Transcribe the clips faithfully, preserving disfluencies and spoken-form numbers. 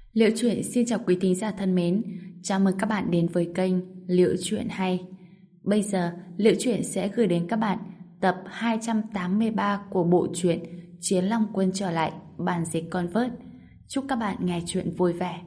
Liễu Chuyện xin chào quý thính giả thân mến, chào mừng các bạn đến với kênh Liễu Chuyện Hay. Bây giờ, Liễu Chuyện sẽ gửi đến các bạn tập hai trăm tám mươi ba của bộ truyện Chiến Long Quân trở lại, bản dịch Convert. Chúc các bạn nghe chuyện vui vẻ.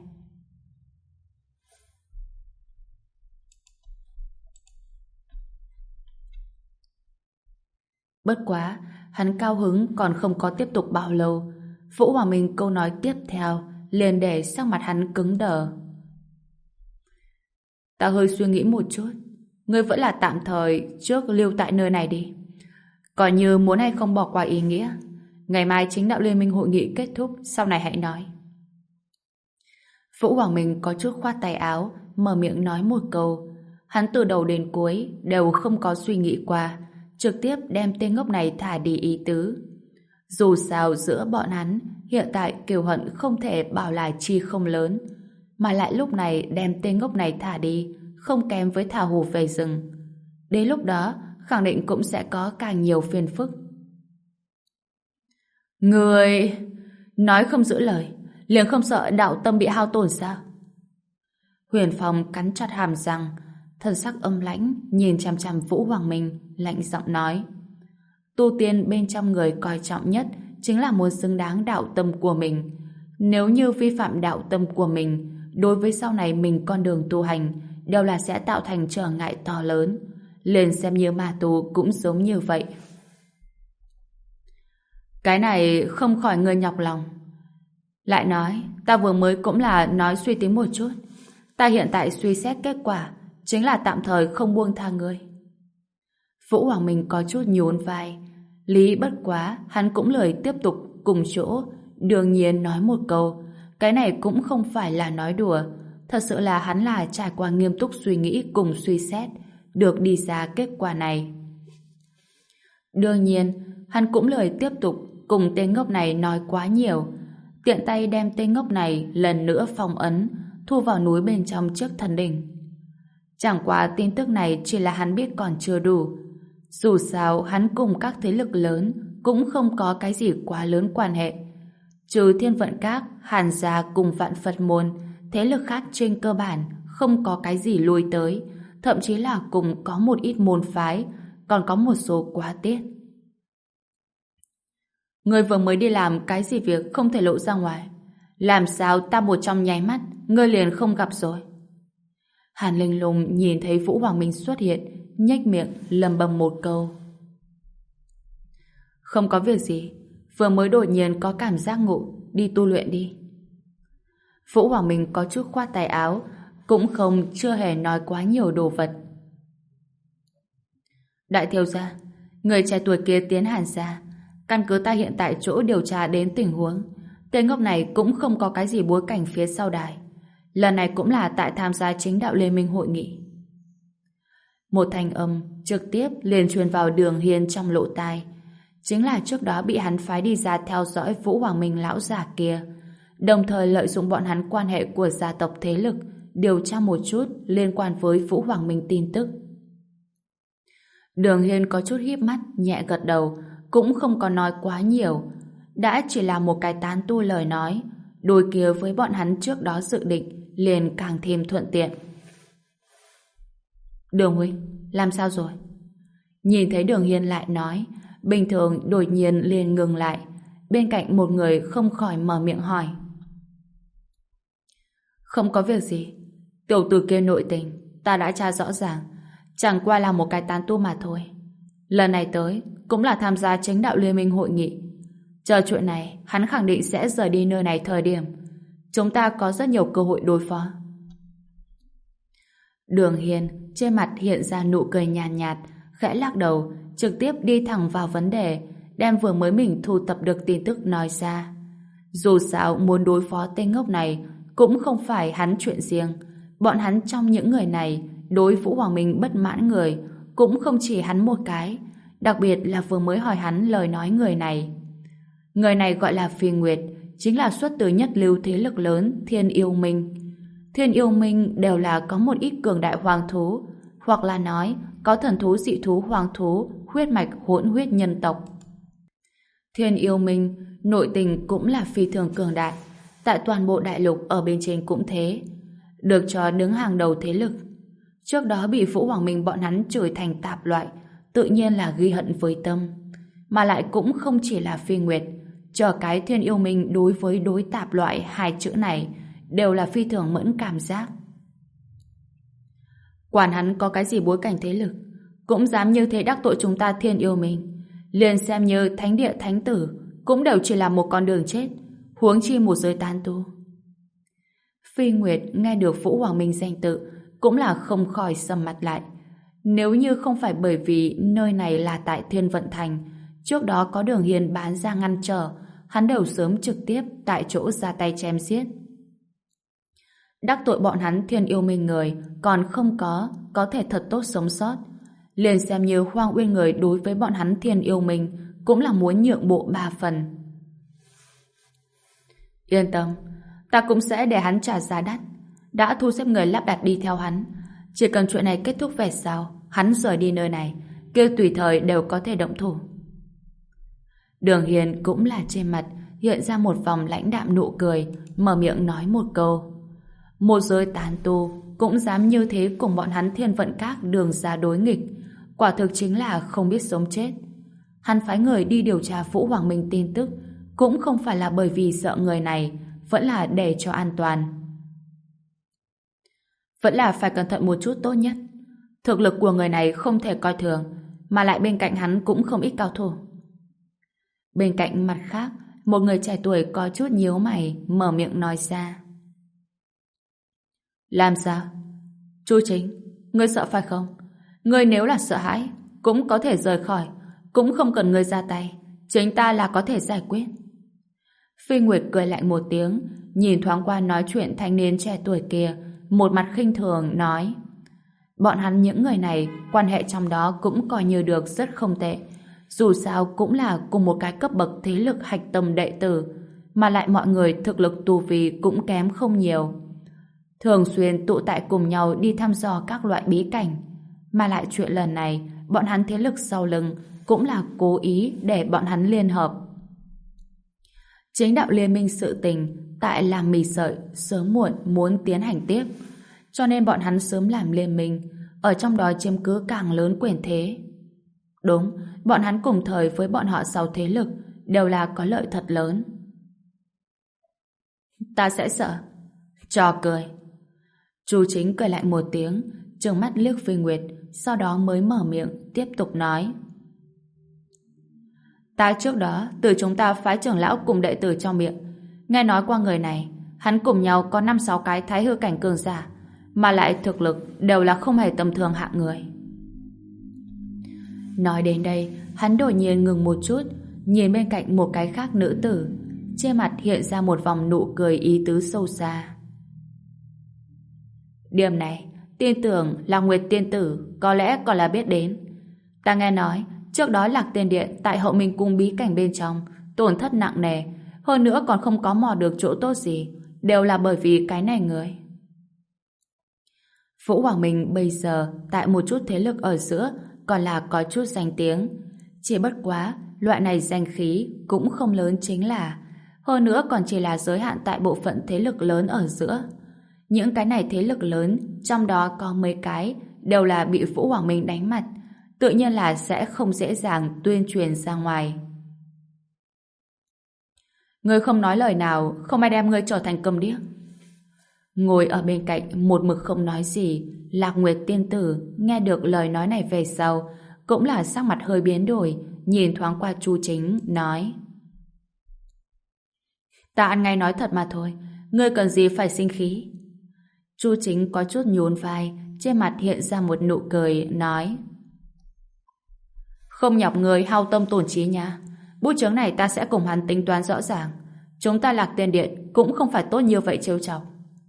Bất quá, hắn cao hứng còn không có tiếp tục bao lâu. Vũ Hoàng Minh câu nói tiếp theo liền để sắc mặt hắn cứng đờ. Ta hơi suy nghĩ một chút, ngươi vẫn là tạm thời trước lưu tại nơi này đi. Còn như muốn hay không bỏ qua ý nghĩa, ngày mai chính đạo liên minh hội nghị kết thúc, sau này hãy nói. Vũ Hoàng Minh có chút khoát tay áo, mở miệng nói một câu. Hắn từ đầu đến cuối đều không có suy nghĩ qua, trực tiếp đem tên ngốc này thả đi ý tứ. Dù sao giữa bọn hắn, hiện tại kiều hận không thể bảo là chi không lớn, mà lại lúc này đem tên ngốc này thả đi, không kém với thả hổ về rừng. Đến lúc đó, khẳng định cũng sẽ có càng nhiều phiền phức. Người... nói không giữ lời, liền không sợ đạo tâm bị hao tổn sao? Huyền Phong cắn chặt hàm răng, thân sắc âm lãnh, nhìn chằm chằm Vũ Hoàng Minh, lạnh giọng nói. Tu tiên bên trong người coi trọng nhất chính là muốn xứng đáng đạo tâm của mình. Nếu như vi phạm đạo tâm của mình, đối với sau này mình con đường tu hành đều là sẽ tạo thành trở ngại to lớn. Liền xem như ma tu cũng giống như vậy. Cái này không khỏi người nhọc lòng. Lại nói, ta vừa mới cũng là nói suy tính một chút. Ta hiện tại suy xét kết quả chính là tạm thời không buông tha ngươi. Vũ Hoàng Minh có chút nhún vai. Lý bất quá, hắn cũng lời tiếp tục cùng chỗ, đương nhiên nói một câu. Cái này cũng không phải là nói đùa. Thật sự là hắn là trải qua nghiêm túc suy nghĩ cùng suy xét, được đi ra kết quả này. Đương nhiên, hắn cũng lời tiếp tục cùng tên ngốc này nói quá nhiều. Tiện tay đem tên ngốc này lần nữa phong ấn, thu vào núi bên trong trước thần đỉnh. Chẳng qua tin tức này chỉ là hắn biết còn chưa đủ. Dù sao hắn cùng các thế lực lớn cũng không có cái gì quá lớn quan hệ. Trừ Thiên Vận Các, Hàn Gia cùng Vạn Phật Môn, thế lực khác trên cơ bản không có cái gì lui tới, thậm chí là cùng có một ít môn phái, còn có một số quá tiết. Ngươi vừa mới đi làm cái gì việc không thể lộ ra ngoài? Làm sao ta một trong nháy mắt ngươi liền không gặp rồi? Hàn Linh Lung nhìn thấy Vũ Hoàng Minh xuất hiện, nhếch miệng lầm bầm một câu. Không có việc gì, vừa mới đột nhiên có cảm giác ngủ, đi tu luyện đi. Vũ Hoàng Minh có chút khoát tay áo, cũng không chưa hề nói quá nhiều đồ vật. Đại thiếu gia, người trẻ tuổi kia tiến Hàn gia, căn cứ ta hiện tại chỗ điều tra đến tình huống, tên ngốc này cũng không có cái gì bối cảnh phía sau đài. Lần này cũng là tại tham gia chính đạo liên minh hội nghị. Một thanh âm trực tiếp liền truyền vào Đường Hiên trong lỗ tai. Chính là trước đó bị hắn phái đi ra theo dõi Vũ Hoàng Minh lão già kia, đồng thời lợi dụng bọn hắn quan hệ của gia tộc thế lực điều tra một chút liên quan với Vũ Hoàng Minh tin tức. Đường Hiên có chút híp mắt, nhẹ gật đầu, cũng không có nói quá nhiều. Đã chỉ là một cái tán tu lời nói, đôi kia với bọn hắn trước đó dự định liền càng thêm thuận tiện. Đường huynh, làm sao rồi? Nhìn thấy Đường Hiên lại nói, bình thường đột nhiên liền ngừng lại. Bên cạnh một người không khỏi mở miệng hỏi. Không có việc gì. Tiểu tử kia nội tình, ta đã tra rõ ràng. Chẳng qua là một cái tán tu mà thôi. Lần này tới, cũng là tham gia chính đạo liên minh hội nghị. Chờ chuyện này, hắn khẳng định sẽ rời đi nơi này thời điểm. Chúng ta có rất nhiều cơ hội đối phó. Đường Hiên trên mặt hiện ra nụ cười nhàn nhạt, nhạt, khẽ lắc đầu, trực tiếp đi thẳng vào vấn đề, đem vừa mới mình thu tập được tin tức nói ra. Dù sao muốn đối phó tên ngốc này cũng không phải hắn chuyện riêng. Bọn hắn trong những người này đối Vũ Hoàng Minh bất mãn người cũng không chỉ hắn một cái, đặc biệt là vừa mới hỏi hắn lời nói người này. Người này gọi là Phi Nguyệt, chính là xuất từ nhất lưu thế lực lớn Thiên Yêu Minh. Thiên Yêu Minh đều là có một ít cường đại hoàng thú, hoặc là nói có thần thú dị thú hoàng thú, huyết mạch hỗn huyết nhân tộc. Thiên Yêu Minh nội tình cũng là phi thường cường đại, tại toàn bộ đại lục ở bên trên cũng thế, được cho đứng hàng đầu thế lực. Trước đó bị Vũ Hoàng Minh bọn hắn chửi thành tạp loại, tự nhiên là ghi hận với tâm. Mà lại cũng không chỉ là Phi Nguyệt, cho cái Thiên Yêu Minh đối với đối tạp loại hai chữ này đều là phi thường mẫn cảm giác. Quản hắn có cái gì bối cảnh thế lực, cũng dám như thế đắc tội chúng ta Thiên Yêu Minh. Liền xem như thánh địa thánh tử cũng đều chỉ là một con đường chết, huống chi một giới tán tu. Phi Nguyệt nghe được Vũ Hoàng Minh danh tự cũng là không khỏi sầm mặt lại. Nếu như không phải bởi vì nơi này là tại Thiên Vận Thành, trước đó có Đường Hiên bán ra ngăn trở, hắn đều sớm trực tiếp tại chỗ ra tay chém giết. Đắc tội bọn hắn Thiên Yêu Minh người còn không có, có thể thật tốt sống sót. Liền xem như Hoang Uyên người đối với bọn hắn Thiên Yêu Minh cũng là muốn nhượng bộ ba phần. Yên tâm, ta cũng sẽ để hắn trả giá đắt. Đã thu xếp người lắp đặt đi theo hắn. Chỉ cần chuyện này kết thúc về sau, hắn rời đi nơi này, kêu tùy thời đều có thể động thủ. Đường Hiền cũng là trên mặt hiện ra một vòng lãnh đạm nụ cười, mở miệng nói một câu. Một giới tán tu cũng dám như thế cùng bọn hắn Thiên Vận Các đường ra đối nghịch, quả thực chính là không biết sống chết. Hắn phái người đi điều tra Vũ Hoàng Minh tin tức cũng không phải là bởi vì sợ người này, vẫn là để cho an toàn. Vẫn là phải cẩn thận một chút tốt nhất. Thực lực của người này không thể coi thường, mà lại bên cạnh hắn cũng không ít cao thủ. Bên cạnh mặt khác, một người trẻ tuổi có chút nhíu mày, mở miệng nói ra. Làm sao? Chu Chính, ngươi sợ phải không? Ngươi nếu là sợ hãi, cũng có thể rời khỏi, cũng không cần ngươi ra tay, chính ta là có thể giải quyết. Phi Nguyệt cười lạnh một tiếng, nhìn thoáng qua nói chuyện thanh niên trẻ tuổi kia, một mặt khinh thường nói. Bọn hắn những người này, quan hệ trong đó cũng coi như được rất không tệ. Dù sao cũng là cùng một cái cấp bậc thế lực hạch tâm đệ tử, mà lại mọi người thực lực tu vi cũng kém không nhiều. Thường xuyên tụ tại cùng nhau đi thăm dò các loại bí cảnh. Mà lại chuyện lần này, bọn hắn thế lực sau lưng cũng là cố ý để bọn hắn liên hợp. Chính đạo liên minh sự tình tại làng mì sợi sớm muộn muốn tiến hành tiếp, cho nên bọn hắn sớm làm liên minh, ở trong đó chiếm cứ càng lớn quyền thế. Đúng, bọn hắn cùng thời với bọn họ sau thế lực đều là có lợi thật lớn. Ta sẽ sợ. Trò cười. Chu Chính cười lại một tiếng, trừng mắt liếc Phi Nguyệt, sau đó mới mở miệng tiếp tục nói. Ta trước đó từ chúng ta phái trưởng lão cùng đệ tử trong miệng nghe nói qua người này, hắn cùng nhau có năm sáu cái thái hư cảnh cường giả, mà lại thực lực đều là không hề tầm thường hạng người. Nói đến đây, hắn đột nhiên ngừng một chút, nhìn bên cạnh một cái khác nữ tử, trên mặt hiện ra một vòng nụ cười ý tứ sâu xa. Điểm này, tin tưởng là Nguyệt tiên tử có lẽ còn là biết đến. Ta nghe nói, trước đó Lạc Tiên Điện tại Hậu Minh Cung bí cảnh bên trong tổn thất nặng nề, hơn nữa còn không có mò được chỗ tốt gì, đều là bởi vì cái này người. Vũ Hoàng Minh bây giờ tại một chút thế lực ở giữa còn là có chút danh tiếng, chỉ bất quá loại này danh khí cũng không lớn chính là, hơn nữa còn chỉ là giới hạn tại bộ phận thế lực lớn ở giữa. Những cái này thế lực lớn, trong đó có mấy cái đều là bị Vũ Hoàng Minh đánh mặt, tự nhiên là sẽ không dễ dàng tuyên truyền ra ngoài. Ngươi không nói lời nào, không ai đem ngươi trở thành câm điếc. Ngồi ở bên cạnh một mực không nói gì, Lạc Nguyệt tiên tử nghe được lời nói này về sau, cũng là sắc mặt hơi biến đổi, nhìn thoáng qua Chu Chính, nói. Ta ăn ngay nói thật mà thôi, ngươi cần gì phải sinh khí. Chu Chính có chút nhún vai, trên mặt hiện ra một nụ cười, nói. Không nhọc người hao tâm tổn trí nha. Bút chướng này ta sẽ cùng hắn tính toán rõ ràng. Chúng ta Lạc Tiên Điện cũng không phải tốt như vậy trêu chọc.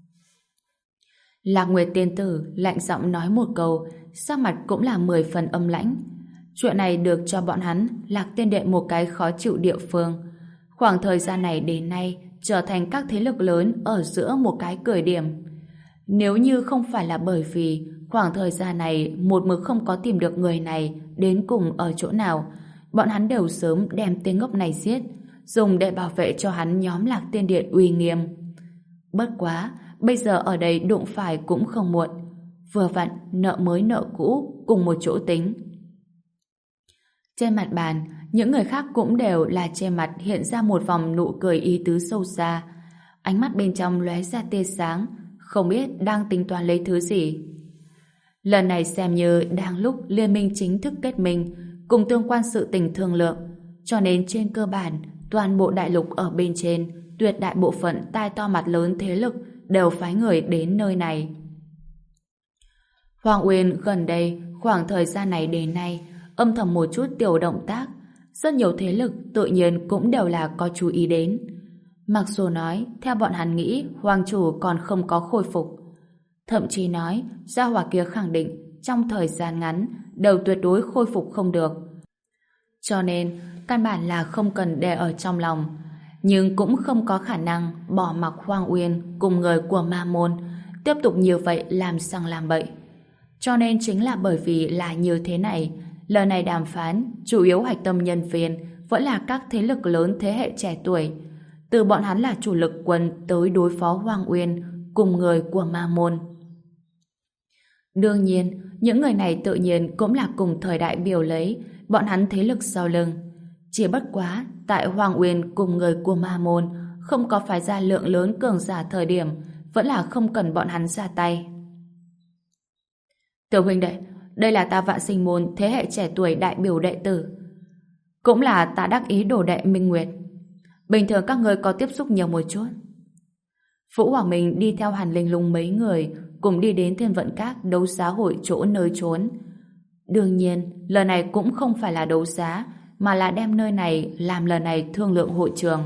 Lạc Nguyệt tiên tử lạnh giọng nói một câu, sắc mặt cũng là mười phần âm lãnh. Chuyện này được cho bọn hắn Lạc Tiên Điện một cái khó chịu địa phương. Khoảng thời gian này đến nay trở thành các thế lực lớn ở giữa một cái cười điểm. Nếu như không phải là bởi vì khoảng thời gian này một mực không có tìm được người này đến cùng ở chỗ nào, bọn hắn đều sớm đem tên ngốc này giết, dùng để bảo vệ cho hắn nhóm Lạc Tiên Điện uy nghiêm. Bất quá, bây giờ ở đây đụng phải cũng không muộn. Vừa vặn, nợ mới nợ cũ cùng một chỗ tính. Trên mặt bàn, những người khác cũng đều là trên mặt hiện ra một vòng nụ cười ý tứ sâu xa. Ánh mắt bên trong lóe ra tia sáng, không biết đang tính toán lấy thứ gì. Lần này xem như đang lúc liên minh chính thức kết minh, cùng tương quan sự tình thương lượng, cho nên trên cơ bản, toàn bộ đại lục ở bên trên, tuyệt đại bộ phận tai to mặt lớn thế lực đều phái người đến nơi này. Hoàng Uyên gần đây, khoảng thời gian này đến nay, âm thầm một chút tiểu động tác, rất nhiều thế lực tự nhiên cũng đều là có chú ý đến. Mặc dù nói, theo bọn hắn nghĩ, Hoàng chủ còn không có khôi phục. Thậm chí nói, gia hỏa kia khẳng định trong thời gian ngắn đều tuyệt đối khôi phục không được. Cho nên, căn bản là không cần để ở trong lòng. Nhưng cũng không có khả năng bỏ mặc Hoàng Uyên cùng người của Ma Môn tiếp tục như vậy làm sang làm bậy. Cho nên chính là bởi vì là như thế này, lần này đàm phán chủ yếu hạch tâm nhân viên vẫn là các thế lực lớn thế hệ trẻ tuổi. Từ bọn hắn là chủ lực quân tới đối phó Hoàng Uyên cùng người của Ma Môn. Đương nhiên, những người này tự nhiên cũng là cùng thời đại biểu lấy bọn hắn thế lực sau lưng. Chỉ bất quá, tại Hoàng Uyên cùng người của Ma Môn không có phái ra lượng lớn cường giả thời điểm, vẫn là không cần bọn hắn ra tay. Tiểu huynh đệ, đây là ta Vạn Sinh Môn thế hệ trẻ tuổi đại biểu đệ tử. Cũng là ta đắc ý đồ đệ Minh Nguyệt. Bình thường các ngươi có tiếp xúc nhiều một chút. Vũ Hoàng Minh đi theo Hàn Linh Lung mấy người cùng đi đến Thiên Vận Các đấu giá hội chỗ nơi trốn. Đương nhiên, lần này cũng không phải là đấu giá, mà là đem nơi này làm lần này thương lượng hội trường.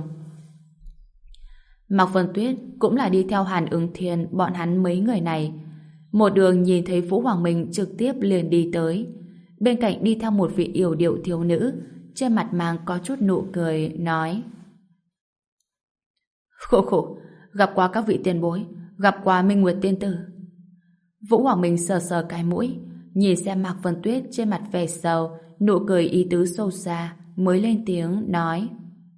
Mạc Vân Tuyết cũng là đi theo Hàn Ứng Thiên bọn hắn mấy người này. Một đường nhìn thấy Vũ Hoàng Minh trực tiếp liền đi tới. Bên cạnh đi theo một vị yểu điệu thiếu nữ, trên mặt mang có chút nụ cười, nói: Khổ khổ, gặp qua các vị tiền bối, gặp qua Minh Nguyệt tiên tử. Vũ Hoàng Minh sờ sờ cái mũi, nhìn xem Mạc Vân Tuyết trên mặt vẻ sầu, nụ cười ý tứ sâu xa, mới lên tiếng nói: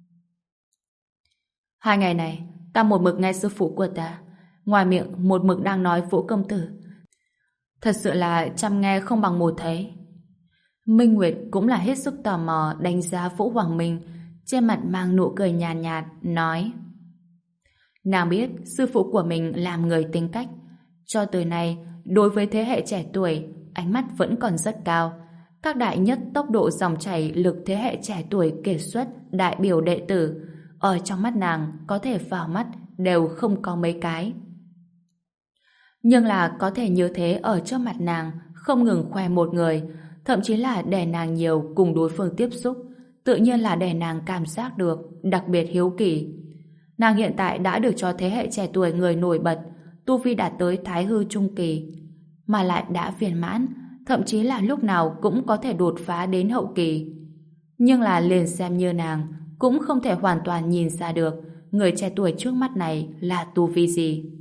Hai ngày này, ta một mực nghe sư phụ của ta, ngoài miệng một mực đang nói Vũ công tử. Thật sự là chăm nghe không bằng một thấy. Minh Nguyệt cũng là hết sức tò mò đánh giá Vũ Hoàng Minh, trên mặt mang nụ cười nhàn nhạt, nhạt, nói: Nàng biết sư phụ của mình làm người tính cách, cho tới nay đối với thế hệ trẻ tuổi ánh mắt vẫn còn rất cao. Các đại nhất tốc độ dòng chảy lực thế hệ trẻ tuổi kiệt xuất đại biểu đệ tử ở trong mắt nàng có thể vào mắt đều không có mấy cái. Nhưng là có thể như thế ở trước mặt nàng không ngừng khoe một người, thậm chí là để nàng nhiều cùng đối phương tiếp xúc, tự nhiên là để nàng cảm giác được đặc biệt hiếu kỳ. Nàng hiện tại đã được cho thế hệ trẻ tuổi người nổi bật, tu vi đạt tới Thái hư trung kỳ, mà lại đã viên mãn, thậm chí là lúc nào cũng có thể đột phá đến hậu kỳ. Nhưng là liền xem như nàng cũng không thể hoàn toàn nhìn ra được người trẻ tuổi trước mắt này là tu vi gì.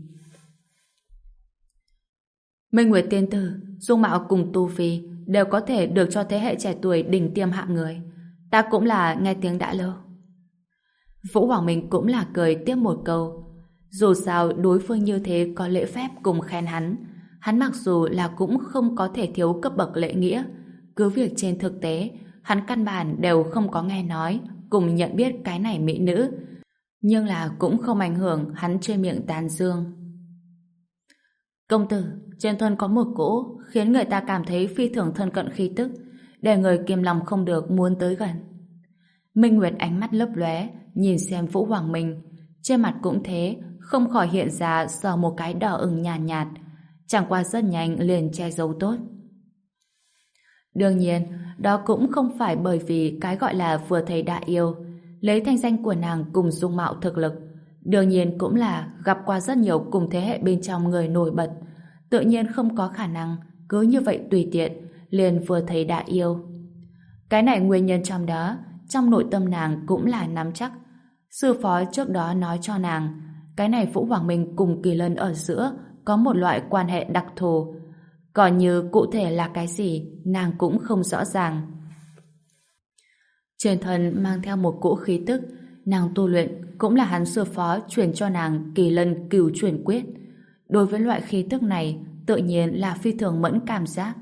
Minh Nguyệt tiên tử, dung mạo cùng tu vi đều có thể được cho thế hệ trẻ tuổi đỉnh tiêm hạng người. Ta cũng là nghe tiếng đã lâu. Vũ Hoàng Minh cũng là cười tiếp một câu. Dù sao đối phương như thế có lễ phép cùng khen hắn. Hắn mặc dù là cũng không có thể thiếu cấp bậc lễ nghĩa, cứ việc trên thực tế hắn căn bản đều không có nghe nói cùng nhận biết cái này mỹ nữ, nhưng là cũng không ảnh hưởng hắn trên miệng tán dương. Công tử, trên thân có một cỗ khiến người ta cảm thấy phi thường thân cận khí tức, để người kiềm lòng không được muốn tới gần. Minh Nguyệt ánh mắt lấp lóe nhìn xem Vũ Hoàng Minh, trên mặt cũng thế, không khỏi hiện ra sờ một cái đỏ ửng nhàn nhạt, nhạt, chẳng qua rất nhanh liền che giấu tốt. Đương nhiên, đó cũng không phải bởi vì cái gọi là vừa thấy đã yêu, lấy thanh danh của nàng cùng dung mạo thực lực, đương nhiên cũng là gặp qua rất nhiều cùng thế hệ bên trong người nổi bật, tự nhiên không có khả năng cứ như vậy tùy tiện liền vừa thấy đã yêu. Cái này nguyên nhân trong đó, trong nội tâm nàng cũng là nắm chắc. Sư phó trước đó nói cho nàng, cái này Vũ Hoàng Minh cùng Kỳ Lân ở giữa có một loại quan hệ đặc thù. Còn như cụ thể là cái gì, nàng cũng không rõ ràng. Trên thân mang theo một cỗ khí tức, nàng tu luyện cũng là hắn sư phó truyền cho nàng Kỳ Lân Cửu Chuyển Quyết. Đối với loại khí tức này, tự nhiên là phi thường mẫn cảm giác.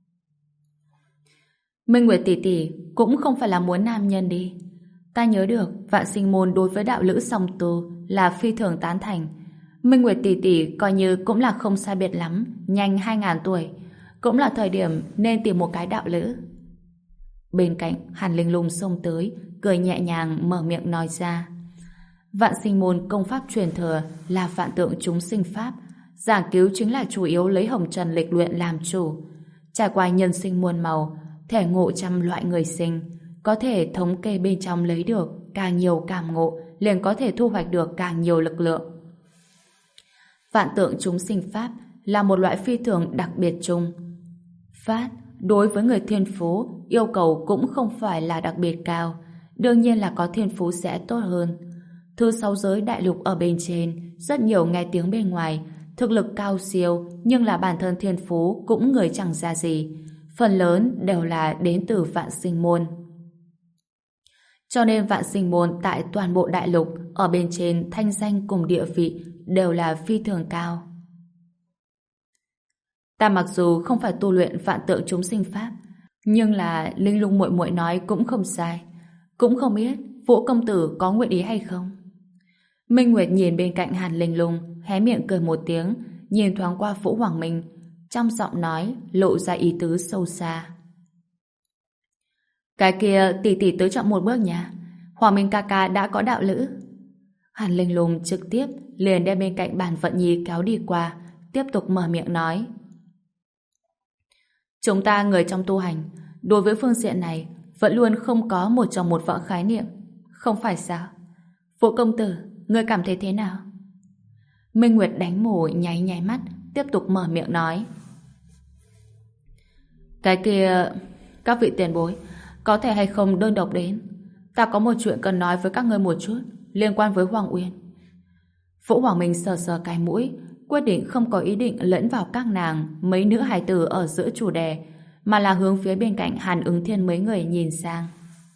Minh Nguyệt tỷ tỷ cũng không phải là muốn nam nhân đi. Ta nhớ được Vạn Sinh môn đối với đạo lữ song tu là phi thường tán thành. Minh Nguyệt tỷ tỷ coi như cũng là không sai biệt lắm, nhanh hai ngàn tuổi, cũng là thời điểm nên tìm một cái đạo lữ. Bên cạnh Hàn Linh Lung xông tới, cười nhẹ nhàng mở miệng nói ra. Vạn Sinh môn công pháp truyền thừa là Vạn Tượng Chúng Sinh Pháp, giảng cứu chính là chủ yếu lấy hồng trần lịch luyện làm chủ. Trải qua nhân sinh muôn màu, thể ngộ trăm loại người sinh, có thể thống kê bên trong lấy được càng nhiều cảm ngộ, liền có thể thu hoạch được càng nhiều lực lượng. Vạn Tượng Chúng Sinh Pháp là một loại phi thường đặc biệt chung. Pháp đối với người thiên phú yêu cầu cũng không phải là đặc biệt cao, đương nhiên là có thiên phú sẽ tốt hơn. Thứ sáu giới đại lục ở bên trên, rất nhiều nghe tiếng bên ngoài, thực lực cao siêu nhưng là bản thân thiên phú cũng người chẳng ra gì, phần lớn đều là đến từ Vạn Sinh môn. Cho nên Vạn Sinh môn tại toàn bộ đại lục ở bên trên thanh danh cùng địa vị đều là phi thường cao. Ta mặc dù không phải tu luyện Vạn Tượng Chúng Sinh Pháp, nhưng là Linh Lung muội muội nói cũng không sai. Cũng không biết Vũ công tử có nguyện ý hay không. Minh Nguyệt nhìn bên cạnh Hàn Linh Lung, hé miệng cười một tiếng, nhìn thoáng qua Vũ Hoàng Minh, trong giọng nói lộ ra ý tứ sâu xa. Cái kia tỷ tỷ tới chậm một bước nha. Hoàng Minh ca ca đã có đạo lữ. Hàn Linh Lung trực tiếp liền đem bên cạnh bàn vận nhi kéo đi qua, tiếp tục mở miệng nói. Chúng ta người trong tu hành, đối với phương diện này vẫn luôn không có một chồng một vợ khái niệm, không phải sao? Vũ công tử, ngươi cảm thấy thế nào? Minh Nguyệt đánh mù nháy nháy mắt, tiếp tục mở miệng nói. Cái kia, các vị tiền bối, có thể hay không đơn độc đến? Ta có một chuyện cần nói với các ngươi một chút, liên quan với Hoàng Uyên. Vũ Hoàng Minh sờ sờ cái mũi, quyết định không có ý định lẫn vào các nàng, mấy nữ hài tử ở giữa chủ đề, mà là hướng phía bên cạnh Hàn Ứng Thiên mấy người nhìn sang.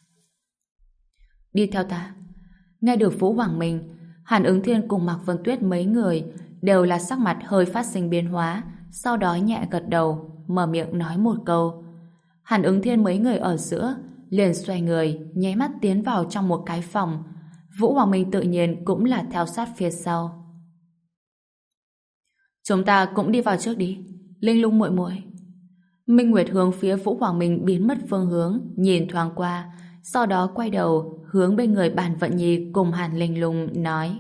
Đi theo ta. Nghe được Vũ Hoàng Minh, Hàn Ứng Thiên cùng Mạc Vân Tuyết mấy người đều là sắc mặt hơi phát sinh biến hóa, sau đó nhẹ gật đầu, mở miệng nói một câu. Hàn Ứng Thiên mấy người ở giữa liền xoay người, nháy mắt tiến vào trong một cái phòng. Vũ Hoàng Minh tự nhiên cũng là theo sát phía sau. Chúng ta cũng đi vào trước đi, Linh Lung muội muội. Minh Nguyệt hướng phía Vũ Hoàng Minh biến mất phương hướng, nhìn thoáng qua, sau đó quay đầu hướng bên người Bàn Vận Nhi cùng Hàn Linh Lung nói.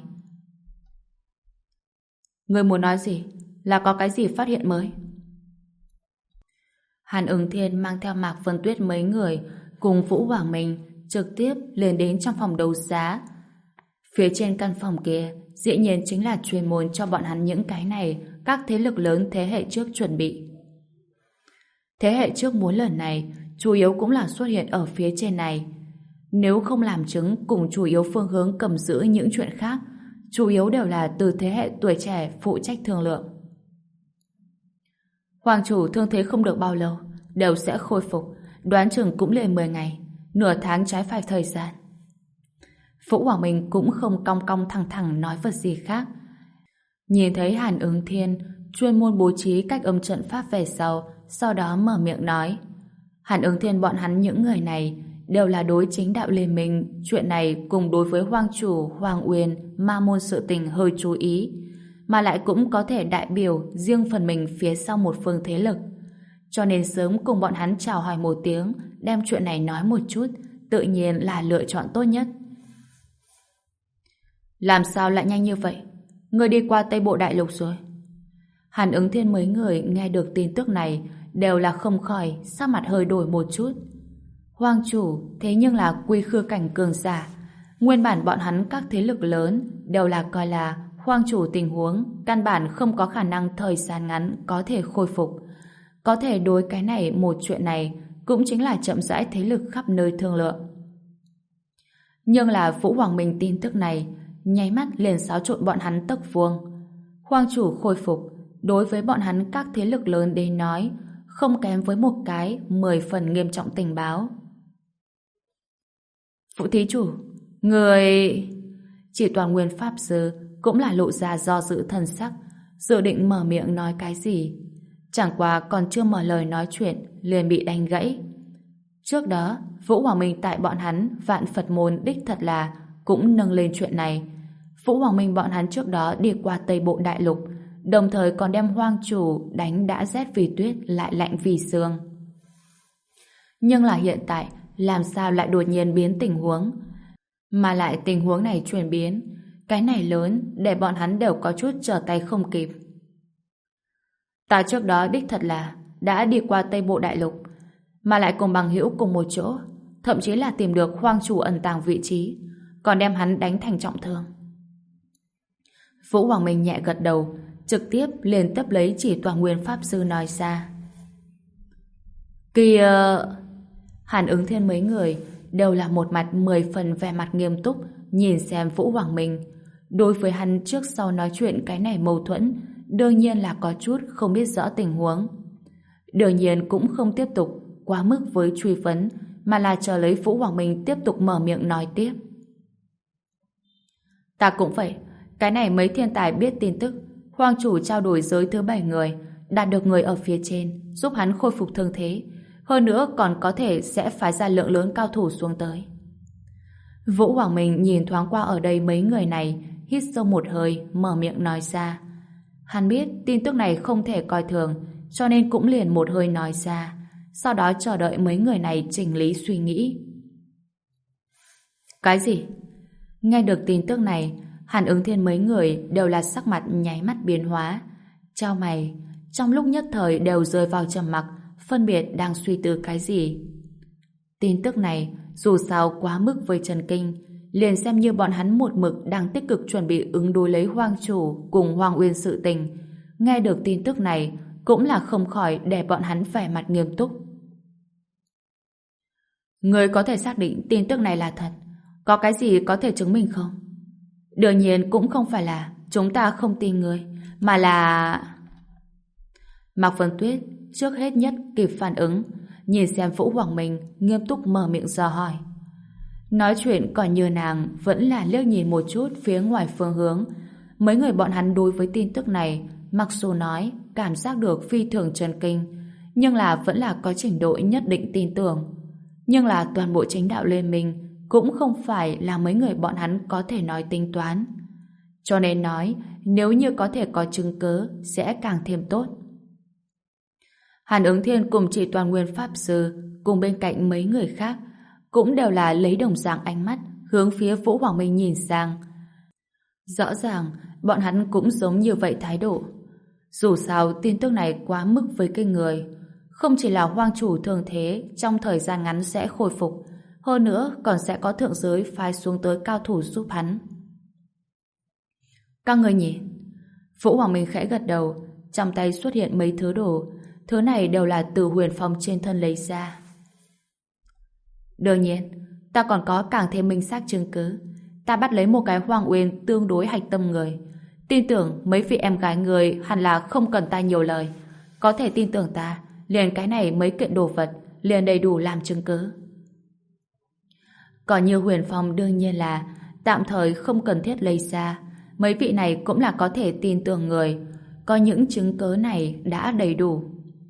Người muốn nói gì? Là có cái gì phát hiện mới? Hàn Ứng Thiên mang theo Mạc Vân Tuyết mấy người cùng Vũ Hoàng Minh trực tiếp liền đến trong phòng đấu giá. Phía trên căn phòng kia dĩ nhiên chính là chuyên môn cho bọn hắn những cái này các thế lực lớn thế hệ trước chuẩn bị. Thế hệ trước muốn lần này chủ yếu cũng là xuất hiện ở phía trên này. Nếu không làm chứng cùng chủ yếu phương hướng cầm giữ những chuyện khác, chủ yếu đều là từ thế hệ tuổi trẻ phụ trách thương lượng. Hoàng chủ thương thế không được bao lâu, đều sẽ khôi phục, đoán chừng cũng liền mười ngày, nửa tháng trái phải thời gian. Vũ Hoàng Minh cũng không cong cong thẳng thẳng nói vật gì khác. Nhìn thấy Hàn Ứng Thiên chuyên môn bố trí cách âm trận pháp về sau, sau đó mở miệng nói. Hàn Ứng Thiên bọn hắn những người này đều là đối chính đạo liên minh, chuyện này cùng đối với Hoàng chủ Hoàng Uyên ma môn sự tình hơi chú ý, mà lại cũng có thể đại biểu riêng phần mình phía sau một phương thế lực. Cho nên sớm cùng bọn hắn chào hỏi một tiếng, đem chuyện này nói một chút, tự nhiên là lựa chọn tốt nhất. Làm sao lại nhanh như vậy? Người đi qua Tây Bộ Đại Lục rồi. Hàn Ứng Thiên mấy người nghe được tin tức này đều là không khỏi sắc mặt hơi đổi một chút. Hoàng chủ thế nhưng là quy khư cảnh cường giả, nguyên bản bọn hắn các thế lực lớn đều là coi là Hoàng chủ tình huống căn bản không có khả năng thời gian ngắn có thể khôi phục. Có thể đối cái này một chuyện này cũng chính là chậm rãi thế lực khắp nơi thương lượng. Nhưng là Vũ Hoàng Minh tin tức này nháy mắt liền xáo trộn bọn hắn tấc vuông. Hoàng chủ khôi phục đối với bọn hắn các thế lực lớn đến nói không kém với một cái mười phần nghiêm trọng tình báo. Vũ thí chủ, Người... Chỉ toàn nguyên pháp sư cũng là lộ ra do dự thần sắc, dự định mở miệng nói cái gì. Chẳng qua còn chưa mở lời nói chuyện, liền bị đánh gãy. Trước đó, Vũ Hoàng Minh tại bọn hắn vạn Phật môn đích thật là cũng nâng lên chuyện này. Vũ Hoàng Minh bọn hắn trước đó đi qua Tây Bộ Đại Lục, đồng thời còn đem hoang chủ đánh đã rét vì tuyết lại lạnh vì sương. Nhưng là hiện tại, làm sao lại đột nhiên biến tình huống? Mà lại tình huống này chuyển biến, cái này lớn để bọn hắn đều có chút trở tay không kịp. Ta trước đó đích thật là đã đi qua Tây Bộ Đại Lục, mà lại cùng bằng hữu cùng một chỗ, thậm chí là tìm được hoang chủ ẩn tàng vị trí, còn đem hắn đánh thành trọng thương. Vũ Hoàng Minh nhẹ gật đầu, trực tiếp liền tiếp lấy chỉ toàn nguyên pháp sư nói ra. Kìa... Hàn Ứng Thiên mấy người đều là một mặt mười phần vẻ mặt nghiêm túc nhìn xem Vũ Hoàng Minh. Đối với hắn trước sau nói chuyện cái này mâu thuẫn, đương nhiên là có chút không biết rõ tình huống. Đương nhiên cũng không tiếp tục quá mức với truy vấn, mà là chờ lấy Vũ Hoàng Minh tiếp tục mở miệng nói tiếp. Ta cũng vậy, cái này mấy thiên tài biết tin tức, Hoàng chủ trao đổi giới thứ bảy người, đạt được người ở phía trên, giúp hắn khôi phục thương thế. Hơn nữa còn có thể sẽ phái ra lượng lớn cao thủ xuống tới. Vũ Hoàng Minh nhìn thoáng qua ở đây mấy người này, hít sâu một hơi, mở miệng nói ra. Hắn biết tin tức này không thể coi thường, cho nên cũng liền một hơi nói ra, sau đó chờ đợi mấy người này chỉnh lý suy nghĩ. Cái gì? Nghe được tin tức này, Hàn Ứng Thiên mấy người đều là sắc mặt nháy mắt biến hóa. Chao mày, trong lúc nhất thời đều rơi vào trầm mặc, phân biệt đang suy tư cái gì. Tin tức này dù sao quá mức với Trần Kinh, liền xem như bọn hắn một mực đang tích cực chuẩn bị ứng đối lấy Hoang chủ cùng Hoàng Uyên sự tình. Nghe được tin tức này cũng là không khỏi để bọn hắn vẻ mặt nghiêm túc. Người có thể xác định tin tức này là thật, có cái gì có thể chứng minh không? Đương nhiên cũng không phải là chúng ta không tin người, mà là... Mạc Vân Tuyết trước hết nhất kịp phản ứng, nhìn xem Vũ Hoàng Minh nghiêm túc mở miệng dò hỏi. Nói chuyện còn như nàng vẫn là liếc nhìn một chút phía ngoài phương hướng. Mấy người bọn hắn đối với tin tức này, mặc dù nói cảm giác được phi thường chấn kinh, nhưng là vẫn là có trình độ nhất định tin tưởng. Nhưng là toàn bộ chính đạo liên minh cũng không phải là mấy người bọn hắn có thể nói tính toán. Cho nên nói, nếu như có thể có chứng cứ sẽ càng thêm tốt. Hàn Ứng Thiên cùng chỉ toàn nguyên pháp sư cùng bên cạnh mấy người khác cũng đều là lấy đồng dạng ánh mắt hướng phía Vũ Hoàng Minh nhìn sang. Rõ ràng bọn hắn cũng giống như vậy thái độ. Dù sao tin tức này quá mức với kinh người, không chỉ là Hoang chủ thường thế trong thời gian ngắn sẽ khôi phục, hơn nữa còn sẽ có thượng giới phái xuống tới cao thủ giúp hắn. Các người nhìn. Vũ Hoàng Minh khẽ gật đầu, trong tay xuất hiện mấy thứ đồ. Thứ này đều là từ huyền phong trên thân lấy ra. Đương nhiên, ta còn có càng thêm minh xác chứng cứ. Ta bắt lấy một cái Hoàng Uyên tương đối hạch tâm người. Tin tưởng mấy vị em gái người hẳn là không cần ta nhiều lời. Có thể tin tưởng ta, liền cái này mấy kiện đồ vật liền đầy đủ làm chứng cứ. Còn như huyền phong đương nhiên là tạm thời không cần thiết lấy ra. Mấy vị này cũng là có thể tin tưởng người. Có những chứng cứ này đã đầy đủ.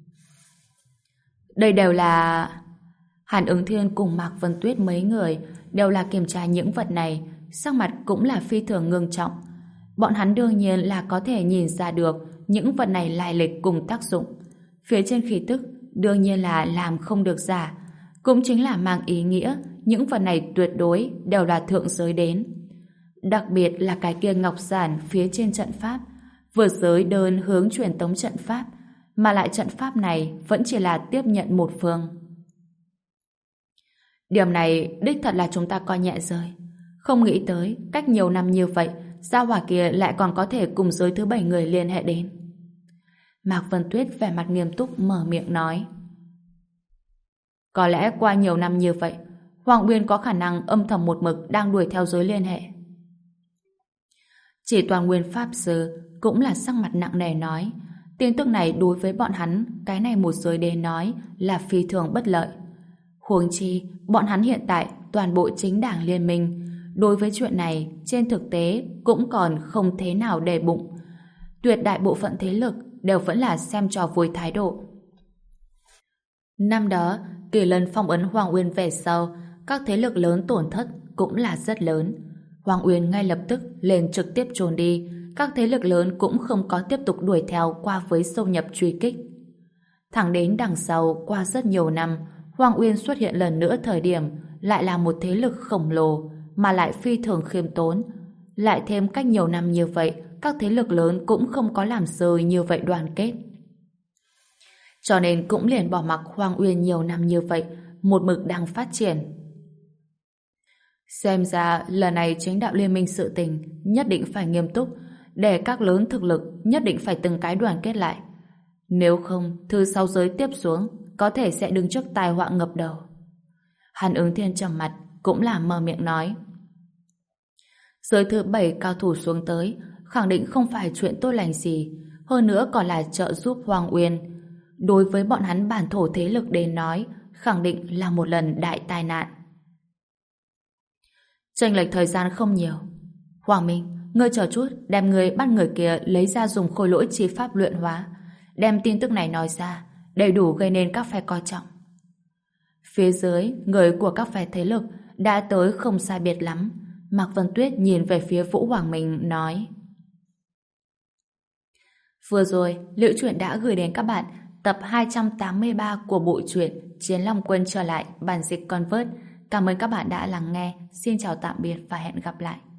Đây đều là... Hàn Ứng Thiên cùng Mạc Vân Tuyết mấy người đều là kiểm tra những vật này, sắc mặt cũng là phi thường ngưng trọng. Bọn hắn đương nhiên là có thể nhìn ra được những vật này lai lịch cùng tác dụng. Phía trên khí tức đương nhiên là làm không được giả, cũng chính là mang ý nghĩa những vật này tuyệt đối đều là thượng giới đến. Đặc biệt là cái kia ngọc giản phía trên trận pháp, vượt giới đơn hướng truyền tống trận pháp, mà lại trận pháp này vẫn chỉ là tiếp nhận một phương. Điểm này đích thật là chúng ta coi nhẹ rơi. Không nghĩ tới cách nhiều năm như vậy, gia hỏa kia lại còn có thể cùng giới thứ bảy người liên hệ đến. Mạc Vân Tuyết vẻ mặt nghiêm túc mở miệng nói. Có lẽ qua nhiều năm như vậy, Hoàng Uyên có khả năng âm thầm một mực đang đuổi theo giới liên hệ. Chỉ toàn nguyên pháp sư cũng là sắc mặt nặng nề nói, tin tức này đối với bọn hắn, cái này một giới đến nói là phi thường bất lợi. Huống chi, bọn hắn hiện tại toàn bộ chính đảng liên minh, đối với chuyện này, trên thực tế cũng còn không thế nào để bụng. Tuyệt đại bộ phận thế lực đều vẫn là xem trò vui thái độ. Năm đó, kỳ lần phong ấn Hoàng Uyên về sau, các thế lực lớn tổn thất cũng là rất lớn. Hoàng Uyên ngay lập tức lên trực tiếp trốn đi, các thế lực lớn cũng không có tiếp tục đuổi theo qua với sâu nhập truy kích. Thẳng đến đằng sau, qua rất nhiều năm, Hoàng Uyên xuất hiện lần nữa thời điểm lại là một thế lực khổng lồ, mà lại phi thường khiêm tốn. Lại thêm cách nhiều năm như vậy, các thế lực lớn cũng không có làm rơi như vậy đoàn kết. Cho nên cũng liền bỏ mặc Hoàng Uyên nhiều năm như vậy, một mực đang phát triển. Xem ra lần này chính đạo liên minh sự tình nhất định phải nghiêm túc, để các lớn thực lực nhất định phải từng cái đoàn kết lại. Nếu không, thứ sau giới tiếp xuống có thể sẽ đứng trước tai họa ngập đầu. Hàn Ứng Thiên trầm mặt cũng là mở miệng nói. Giới thứ bảy cao thủ xuống tới, khẳng định không phải chuyện tốt lành gì, hơn nữa còn là trợ giúp Hoàng Uyên. Đối với bọn hắn bản thổ thế lực đến nói, khẳng định là một lần đại tai nạn. Chênh lệch thời gian không nhiều. Hoàng Minh, ngươi chờ chút, đem người bắt người kia lấy ra dùng khôi lỗi chi pháp luyện hóa, đem tin tức này nói ra, đầy đủ gây nên các phe coi trọng. Phía dưới, người của các phe thế lực đã tới không sai biệt lắm. Mạc Vân Tuyết nhìn về phía Vũ Hoàng Minh nói: vừa rồi, Liễu Chuyện đã gửi đến các bạn tập hai trăm tám mươi ba của bộ truyện Chiến Long Quân trở lại, bản dịch Convert. Cảm ơn các bạn đã lắng nghe. Xin chào tạm biệt và hẹn gặp lại.